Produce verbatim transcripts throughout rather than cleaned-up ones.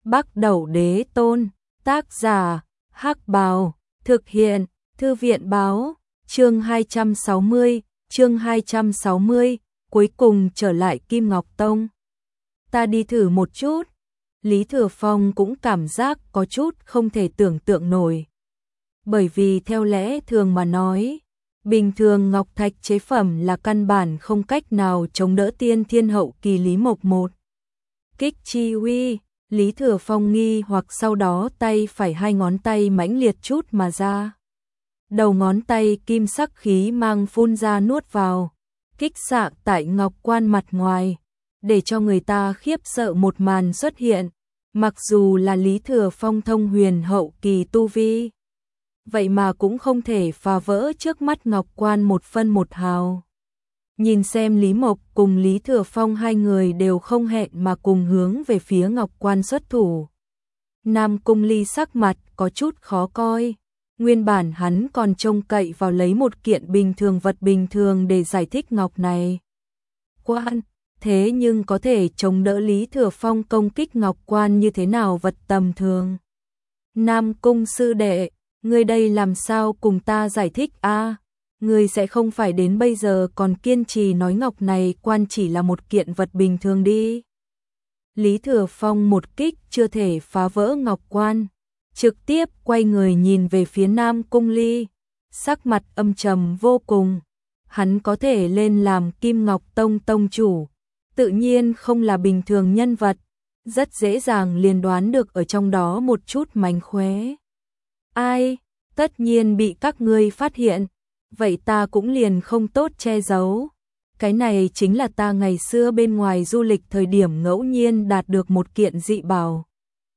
Bắc Đẩu Đế Tôn, tác giả, Hắc Bào, thực hiện, Thư viện báo, chương hai trăm sáu mươi, chương hai trăm sáu mươi, cuối cùng trở lại Kim Ngọc Tông. Ta đi thử một chút. Lý Thừa Phong cũng cảm giác có chút không thể tưởng tượng nổi. Bởi vì theo lẽ thường mà nói, bình thường ngọc thạch chế phẩm là căn bản không cách nào chống đỡ tiên thiên hậu kỳ Lý Mộc một kích chi uy. Lý Thừa Phong nghi hoặc sau đó tay phải hai ngón tay mãnh liệt chút mà ra. Đầu ngón tay kim sắc khí mang phun ra nuốt vào, kích xạ tại ngọc quan mặt ngoài, để cho người ta khiếp sợ một màn xuất hiện. Mặc dù là Lý Thừa Phong thông huyền hậu kỳ tu vi, vậy mà cũng không thể phá vỡ trước mắt ngọc quan một phân một hào. Nhìn xem Lý Mộc cùng Lý Thừa Phong hai người đều không hẹn mà cùng hướng về phía ngọc quan xuất thủ. Nam Cung Ly sắc mặt có chút khó coi. Nguyên bản hắn còn trông cậy vào lấy một kiện bình thường vật bình thường để giải thích ngọc này quan, thế nhưng có thể chống đỡ Lý Thừa Phong công kích ngọc quan như thế nào vật tầm thường. Nam Cung sư đệ, ngươi đây làm sao cùng ta giải thích a? À, ngươi sẽ không phải đến bây giờ còn kiên trì nói ngọc này quan chỉ là một kiện vật bình thường đi. Lý Thừa Phong một kích chưa thể phá vỡ ngọc quan, trực tiếp quay người nhìn về phía Nam Cung Ly, sắc mặt âm trầm vô cùng. Hắn có thể lên làm Kim Ngọc Tông tông chủ, tự nhiên không là bình thường nhân vật, rất dễ dàng liền đoán được ở trong đó một chút mánh khóe. Ai, tất nhiên bị các ngươi phát hiện, vậy ta cũng liền không tốt che giấu. Cái này chính là ta ngày xưa bên ngoài du lịch thời điểm ngẫu nhiên đạt được một kiện dị bảo.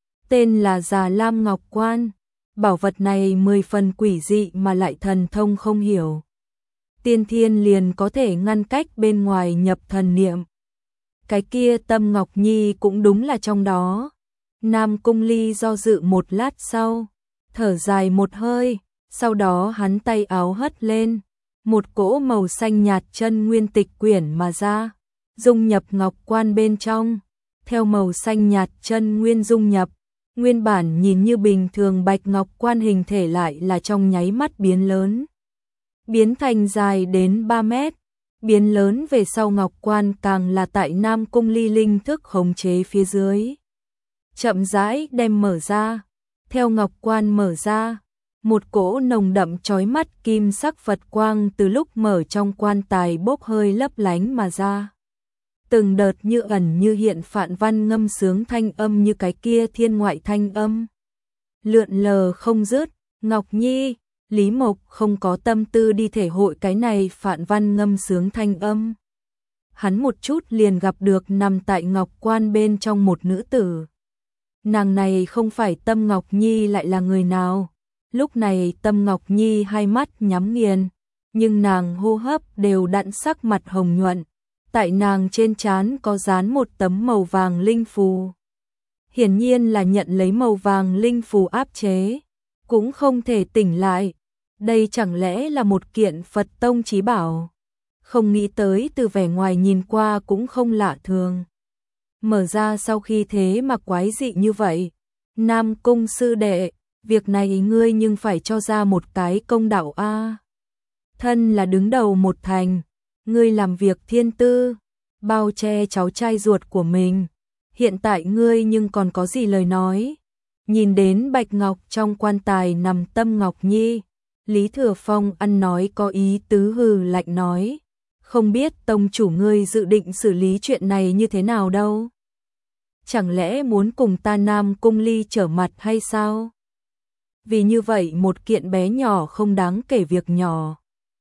Tên là Già Lam Ngọc Quan, bảo vật này mười phần quỷ dị mà lại thần thông không hiểu. Tiên thiên liền có thể ngăn cách bên ngoài nhập thần niệm. Cái kia Tâm Ngọc Nhi cũng đúng là trong đó. Nam Cung Ly do dự một lát sau, thở dài một hơi, sau đó hắn tay áo hất lên, một cỗ màu xanh nhạt chân nguyên tịch quyển mà ra, dung nhập ngọc quan bên trong. Theo màu xanh nhạt chân nguyên dung nhập, nguyên bản nhìn như bình thường bạch ngọc quan hình thể lại là trong nháy mắt biến lớn, biến thành dài đến ba mét. Biến lớn về sau ngọc quan càng là tại Nam Cung Ly linh thức khống chế phía dưới, chậm rãi đem mở ra. Theo ngọc quan mở ra, một cỗ nồng đậm chói mắt kim sắc Phật quang từ lúc mở trong quan tài bốc hơi lấp lánh mà ra. Từng đợt như ẩn như hiện phạn văn ngâm sướng thanh âm như cái kia thiên ngoại thanh âm, lượn lờ không dứt. Ngọc Nhi, Lý Mộc không có tâm tư đi thể hội cái này phạn văn ngâm sướng thanh âm. Hắn một chút liền gặp được nằm tại ngọc quan bên trong một nữ tử. Nàng này không phải Tâm Ngọc Nhi lại là người nào? Lúc này Tâm Ngọc Nhi hai mắt nhắm nghiền, nhưng nàng hô hấp đều đặn, sắc mặt hồng nhuận. Tại nàng trên trán có dán một tấm màu vàng linh phù. Hiển nhiên là nhận lấy màu vàng linh phù áp chế, cũng không thể tỉnh lại. Đây chẳng lẽ là một kiện Phật tông chí bảo? Không nghĩ tới từ vẻ ngoài nhìn qua cũng không lạ thường. Mở ra sau khi thế mà quái dị như vậy. Nam Cung sư đệ, việc này ngươi nhưng phải cho ra một cái công đạo a. À, thân là đứng đầu một thành, ngươi làm việc thiên tư, bao che cháu trai ruột của mình. Hiện tại ngươi nhưng còn có gì lời nói? Nhìn đến bạch ngọc trong quan tài nằm Tâm Ngọc Nhi, Lý Thừa Phong ăn nói có ý tứ hừ lạnh nói, không biết tông chủ ngươi dự định xử lý chuyện này như thế nào đâu? Chẳng lẽ muốn cùng ta Nam Cung Ly trở mặt hay sao? Vì như vậy một kiện bé nhỏ không đáng kể việc nhỏ,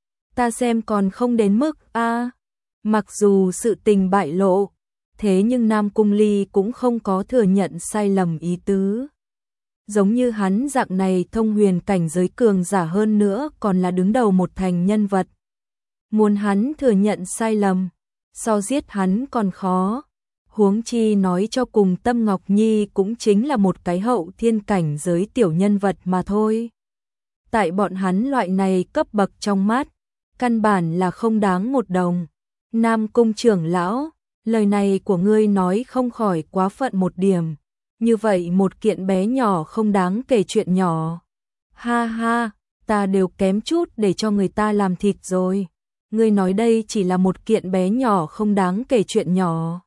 ta xem còn không đến mức a. À, mặc dù sự tình bại lộ, thế nhưng Nam Cung Ly cũng không có thừa nhận sai lầm ý tứ. Giống như hắn dạng này thông huyền cảnh giới cường giả hơn nữa còn là đứng đầu một thành nhân vật, muốn hắn thừa nhận sai lầm, so giết hắn còn khó. Huống chi nói cho cùng Tâm Ngọc Nhi cũng chính là một cái hậu thiên cảnh giới tiểu nhân vật mà thôi. Tại bọn hắn loại này cấp bậc trong mắt, căn bản là không đáng một đồng. Nam Cung trưởng lão, lời này của ngươi nói không khỏi quá phận một điểm. Như vậy một kiện bé nhỏ không đáng kể chuyện nhỏ. Ha ha, ta đều kém chút để cho người ta làm thịt rồi. Ngươi nói đây chỉ là một kiện bé nhỏ không đáng kể chuyện nhỏ.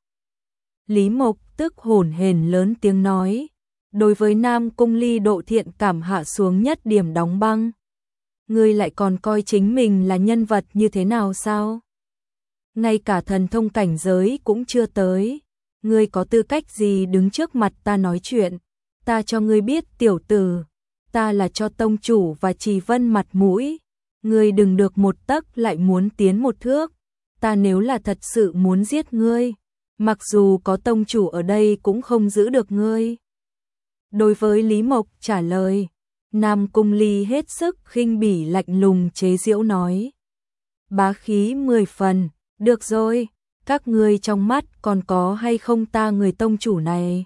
Lý Mộc tức hổn hển lớn tiếng nói. Đối với Nam Cung Ly độ thiện cảm hạ xuống nhất điểm đóng băng. Ngươi lại còn coi chính mình là nhân vật như thế nào sao? Ngay cả thần thông cảnh giới cũng chưa tới. Ngươi có tư cách gì đứng trước mặt ta nói chuyện? Ta cho ngươi biết tiểu tử, ta là cho tông chủ và Trì Vân mặt mũi. Ngươi đừng được một tấc lại muốn tiến một thước. Ta nếu là thật sự muốn giết ngươi, mặc dù có tông chủ ở đây cũng không giữ được ngươi. Đối với Lý Mộc trả lời, Nam Cung Ly hết sức khinh bỉ lạnh lùng chế giễu nói. Bá khí mười phần, được rồi, các ngươi trong mắt còn có hay không ta người tông chủ này?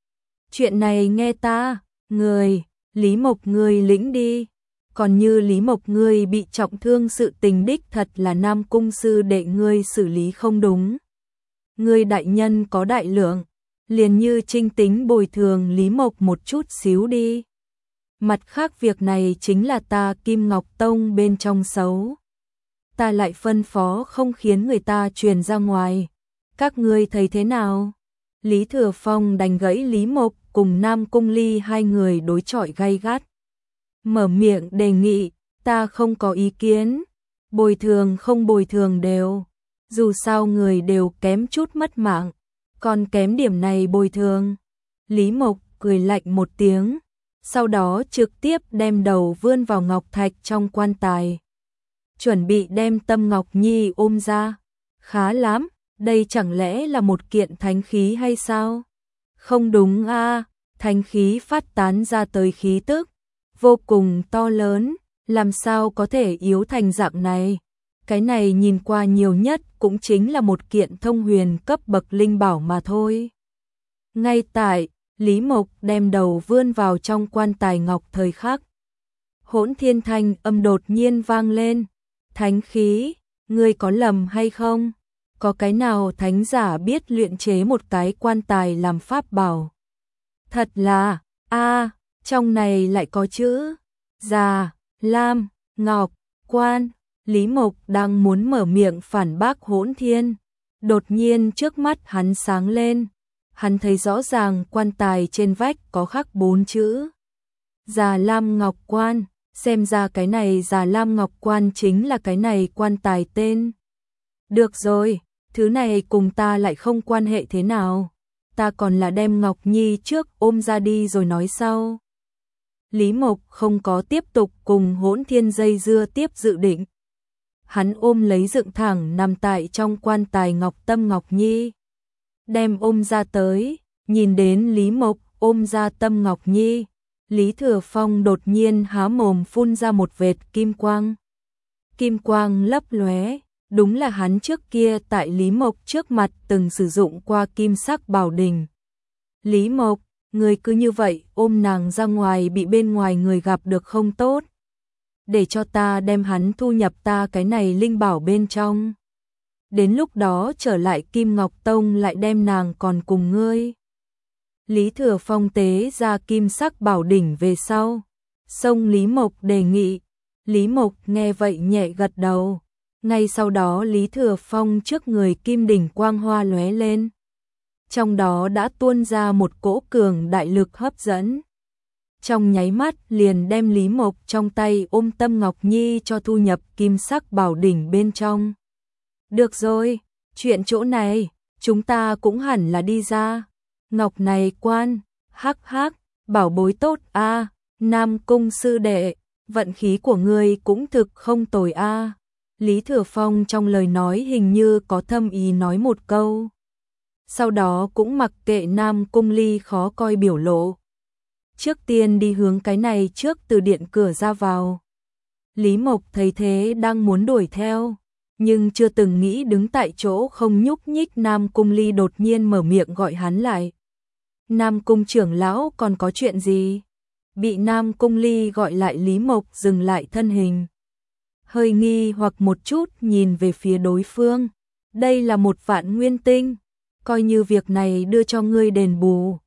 Chuyện này nghe ta, người, Lý Mộc ngươi lĩnh đi. Còn như Lý Mộc ngươi bị trọng thương sự tình đích thật là Nam Cung sư đệ ngươi xử lý không đúng. Ngươi đại nhân có đại lượng, liền như trinh tính bồi thường Lý Mộc một chút xíu đi. Mặt khác việc này chính là ta Kim Ngọc Tông bên trong xấu. Ta lại phân phó không khiến người ta truyền ra ngoài. Các ngươi thấy thế nào? Lý Thừa Phong đành gãy Lý Mộc cùng Nam Cung Ly hai người đối chọi gay gắt. Mở miệng đề nghị, ta không có ý kiến. Bồi thường không bồi thường đều. Dù sao người đều kém chút mất mạng. Còn kém điểm này bồi thường. Lý Mộc cười lạnh một tiếng. Sau đó trực tiếp đem đầu vươn vào ngọc thạch trong quan tài. Chuẩn bị đem Tâm Ngọc Nhi ôm ra. Khá lắm, đây chẳng lẽ là một kiện thánh khí hay sao? Không đúng a, à, thánh khí phát tán ra tới khí tức vô cùng to lớn, làm sao có thể yếu thành dạng này? Cái này nhìn qua nhiều nhất cũng chính là một kiện thông huyền cấp bậc linh bảo mà thôi. Ngay tại Lý Mộc đem đầu vươn vào trong quan tài ngọc thời khắc, hỗn thiên thanh âm đột nhiên vang lên. Thánh khí, ngươi có lầm hay không? Có cái nào thánh giả biết luyện chế một cái quan tài làm pháp bảo? Thật là, a, trong này lại có chữ Già, Lam, Ngọc, Quan. Lý Mộc đang muốn mở miệng phản bác hỗn thiên. Đột nhiên trước mắt hắn sáng lên. Hắn thấy rõ ràng quan tài trên vách có khắc bốn chữ Già Lam Ngọc Quan. Xem ra cái này Già Lam Ngọc Quan chính là cái này quan tài tên. Được rồi, thứ này cùng ta lại không quan hệ thế nào. Ta còn là đem Ngọc Nhi trước ôm ra đi rồi nói sau. Lý Mộc không có tiếp tục cùng hỗn thiên dây dưa tiếp dự định. Hắn ôm lấy dựng thẳng nằm tại trong quan tài Ngọc Tâm Ngọc Nhi. Đem ôm ra tới, nhìn đến Lý Mộc ôm ra Tâm Ngọc Nhi. Lý Thừa Phong đột nhiên há mồm phun ra một vệt kim quang. Kim quang lấp lóe, đúng là hắn trước kia tại Lý Mộc trước mặt từng sử dụng qua kim sắc bảo đình. Lý Mộc, người cứ như vậy ôm nàng ra ngoài bị bên ngoài người gặp được không tốt. Để cho ta đem hắn thu nhập ta cái này linh bảo bên trong. Đến lúc đó trở lại Kim Ngọc Tông lại đem nàng còn cùng ngươi. Lý Thừa Phong tế ra kim sắc bảo đỉnh về sau. Xông Lý Mộc đề nghị. Lý Mộc nghe vậy nhẹ gật đầu. Ngay sau đó Lý Thừa Phong trước người kim đỉnh quang hoa lóe lên. Trong đó đã tuôn ra một cỗ cường đại lực hấp dẫn. Trong nháy mắt liền đem Lý Mộc trong tay ôm Tâm Ngọc Nhi cho thu nhập kim sắc bảo đỉnh bên trong. Được rồi, chuyện chỗ này, chúng ta cũng hẳn là đi ra. Ngọc này quan, hắc hắc, bảo bối tốt a, Nam Cung sư đệ, vận khí của ngươi cũng thực không tồi a. Lý Thừa Phong trong lời nói hình như có thâm ý nói một câu. Sau đó cũng mặc kệ Nam Cung Ly khó coi biểu lộ. Trước tiên đi hướng cái này trước từ điện cửa ra vào. Lý Mộc thấy thế đang muốn đuổi theo, nhưng chưa từng nghĩ đứng tại chỗ không nhúc nhích. Nam Cung Ly đột nhiên mở miệng gọi hắn lại. Nam Cung trưởng lão còn có chuyện gì? Bị Nam Cung Ly gọi lại, Lý Mộc dừng lại thân hình. Hơi nghi hoặc một chút nhìn về phía đối phương. Đây là một vạn nguyên tinh. Coi như việc này đưa cho ngươi đền bù.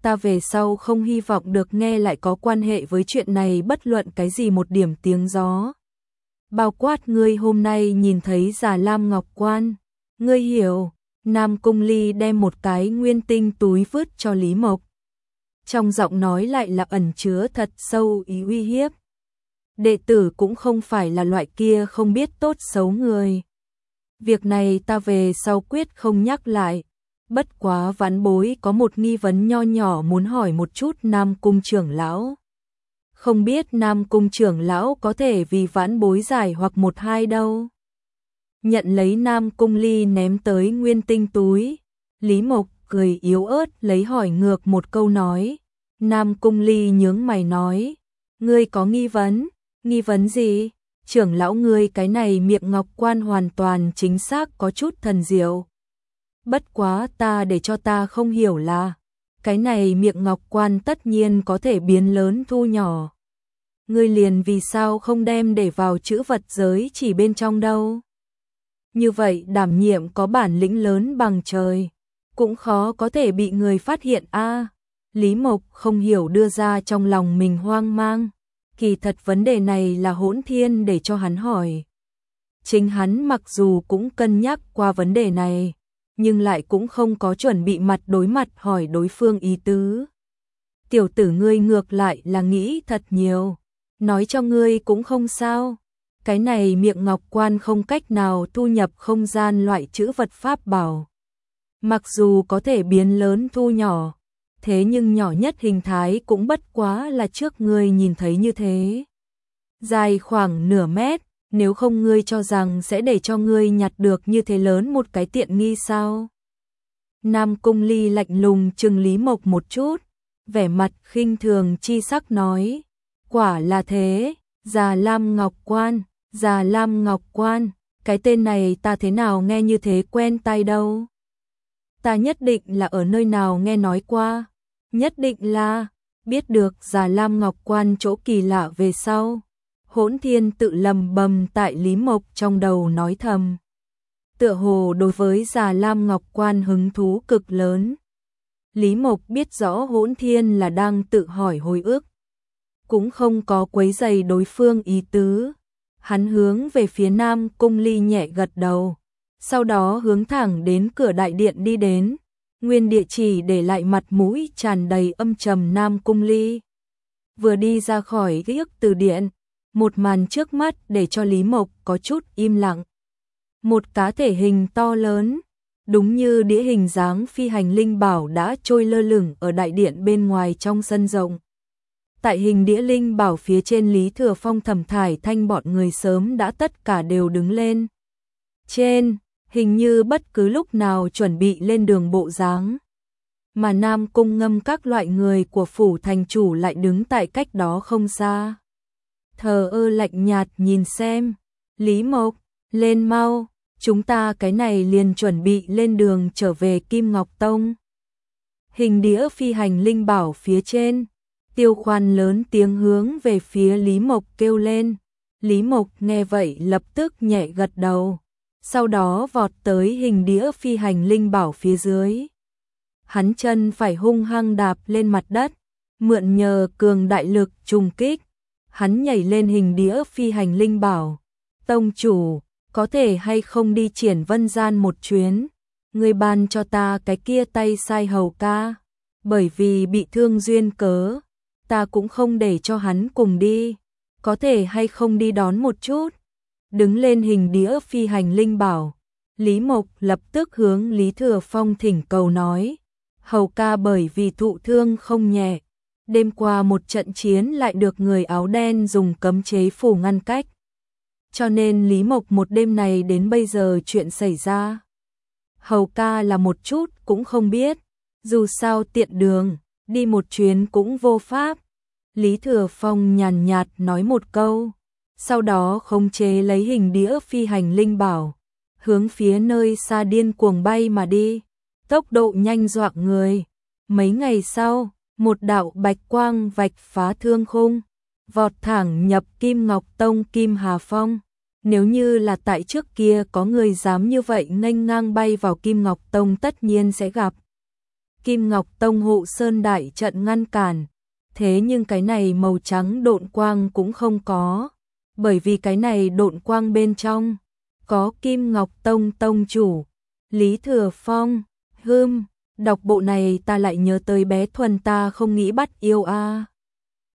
ta về sau không hy vọng được nghe lại có quan hệ với chuyện này bất luận cái gì một điểm tiếng gió. Bao quát ngươi hôm nay nhìn thấy Già Lam Ngọc Quan, ngươi hiểu. Nam Cung Ly đem một cái nguyên tinh túi vứt cho Lý Mộc. Trong giọng nói lại là ẩn chứa thật sâu ý uy hiếp. Đệ tử cũng không phải là loại kia không biết tốt xấu người. Việc này ta về sau quyết không nhắc lại. Bất quá vãn bối có một nghi vấn nho nhỏ muốn hỏi một chút Nam Cung trưởng lão. Không biết Nam Cung trưởng lão có thể vì vãn bối giải hoặc một hai đâu. Nhận lấy Nam Cung Ly ném tới nguyên tinh túi, Lý Mộc cười yếu ớt lấy hỏi ngược một câu nói. Nam Cung Ly nhướng mày nói, ngươi có nghi vấn, nghi vấn gì? Trưởng lão ngươi cái này miệng ngọc quan hoàn toàn chính xác có chút thần diệu. Bất quá ta để cho ta không hiểu là, cái này miệng ngọc quan tất nhiên có thể biến lớn thu nhỏ. Ngươi liền vì sao không đem để vào chữ vật giới chỉ bên trong đâu? Như vậy đảm nhiệm có bản lĩnh lớn bằng trời, cũng khó có thể bị người phát hiện a. Lý Mộc không hiểu đưa ra trong lòng mình hoang mang, kỳ thật vấn đề này là Hỗn Thiên để cho hắn hỏi. Chính hắn mặc dù cũng cân nhắc qua vấn đề này, nhưng lại cũng không có chuẩn bị mặt đối mặt hỏi đối phương ý tứ. Tiểu tử ngươi ngược lại là nghĩ thật nhiều, nói cho ngươi cũng không sao. Cái này miệng ngọc quan không cách nào thu nhập không gian loại chữ vật pháp bảo. Mặc dù có thể biến lớn thu nhỏ, thế nhưng nhỏ nhất hình thái cũng bất quá là trước ngươi nhìn thấy như thế. Dài khoảng nửa mét, nếu không ngươi cho rằng sẽ để cho ngươi nhặt được như thế lớn một cái tiện nghi sao? Nam Cung Ly lạnh lùng trừng Lý Mộc một chút, vẻ mặt khinh thường chi sắc nói, quả là thế, Già Lam Ngọc Quan. Già Lam Ngọc Quan, cái tên này ta thế nào nghe như thế quen tai đâu. Ta nhất định là ở nơi nào nghe nói qua, nhất định là biết được Già Lam Ngọc Quan chỗ kỳ lạ về sau. Hỗn Thiên tự lầm bầm tại Lý Mộc trong đầu nói thầm. Tựa hồ đối với Già Lam Ngọc Quan hứng thú cực lớn. Lý Mộc biết rõ Hỗn Thiên là đang tự hỏi hồi ức, cũng không có quấy rầy đối phương ý tứ. Hắn hướng về phía Nam Cung Ly nhẹ gật đầu, sau đó hướng thẳng đến cửa đại điện đi đến, nguyên địa chỉ để lại mặt mũi tràn đầy âm trầm Nam Cung Ly. Vừa đi ra khỏi ký ức từ điện, một màn trước mắt để cho Lý Mộc có chút im lặng. Một cá thể hình to lớn, đúng như đĩa hình dáng phi hành linh bảo đã trôi lơ lửng ở đại điện bên ngoài trong sân rộng. Tại hình đĩa linh bảo phía trên Lý Thừa Phong Thẩm Thải Thanh bọn người sớm đã tất cả đều đứng lên. Trên, hình như bất cứ lúc nào chuẩn bị lên đường bộ dáng. Mà Nam Cung Ngâm các loại người của phủ thành chủ lại đứng tại cách đó không xa. Thờ ơ lạnh nhạt nhìn xem, Lý Mộc, lên mau, chúng ta cái này liền chuẩn bị lên đường trở về Kim Ngọc Tông. Hình đĩa phi hành linh bảo phía trên. Tiêu Khoan lớn tiếng hướng về phía Lý Mộc kêu lên. Lý Mộc nghe vậy lập tức nhẹ gật đầu, sau đó vọt tới hình đĩa phi hành linh bảo phía dưới. Hắn chân phải hung hăng đạp lên mặt đất, mượn nhờ cường đại lực trùng kích, hắn nhảy lên hình đĩa phi hành linh bảo. Tông chủ, có thể hay không đi Triển Vân Gian một chuyến, người ban cho ta cái kia tay sai hầu ca, bởi vì bị thương duyên cớ. Ta cũng không để cho hắn cùng đi, có thể hay không đi đón một chút. Đứng lên hình đĩa phi hành linh bảo, Lý Mộc lập tức hướng Lý Thừa Phong thỉnh cầu nói, hầu ca bởi vì thụ thương không nhẹ, đêm qua một trận chiến lại được người áo đen dùng cấm chế phủ ngăn cách. Cho nên Lý Mộc một đêm này đến bây giờ chuyện xảy ra, hầu ca là một chút cũng không biết, dù sao tiện đường, đi một chuyến cũng vô pháp. Lý Thừa Phong nhàn nhạt nói một câu, sau đó khống chế lấy hình đĩa phi hành linh bảo, hướng phía nơi xa điên cuồng bay mà đi, tốc độ nhanh dọa người. Mấy ngày sau, một đạo bạch quang vạch phá thương khung, vọt thẳng nhập Kim Ngọc Tông Kim Hà Phong. Nếu như là tại trước kia có người dám như vậy nghênh ngang bay vào Kim Ngọc Tông tất nhiên sẽ gặp Kim Ngọc Tông hộ sơn đại trận ngăn cản. Thế nhưng cái này màu trắng độn quang cũng không có, bởi vì cái này độn quang bên trong có Kim Ngọc Tông tông chủ Lý Thừa Phong. Hưm, đọc bộ này ta lại nhớ tới bé Thuần ta không nghĩ bắt yêu a.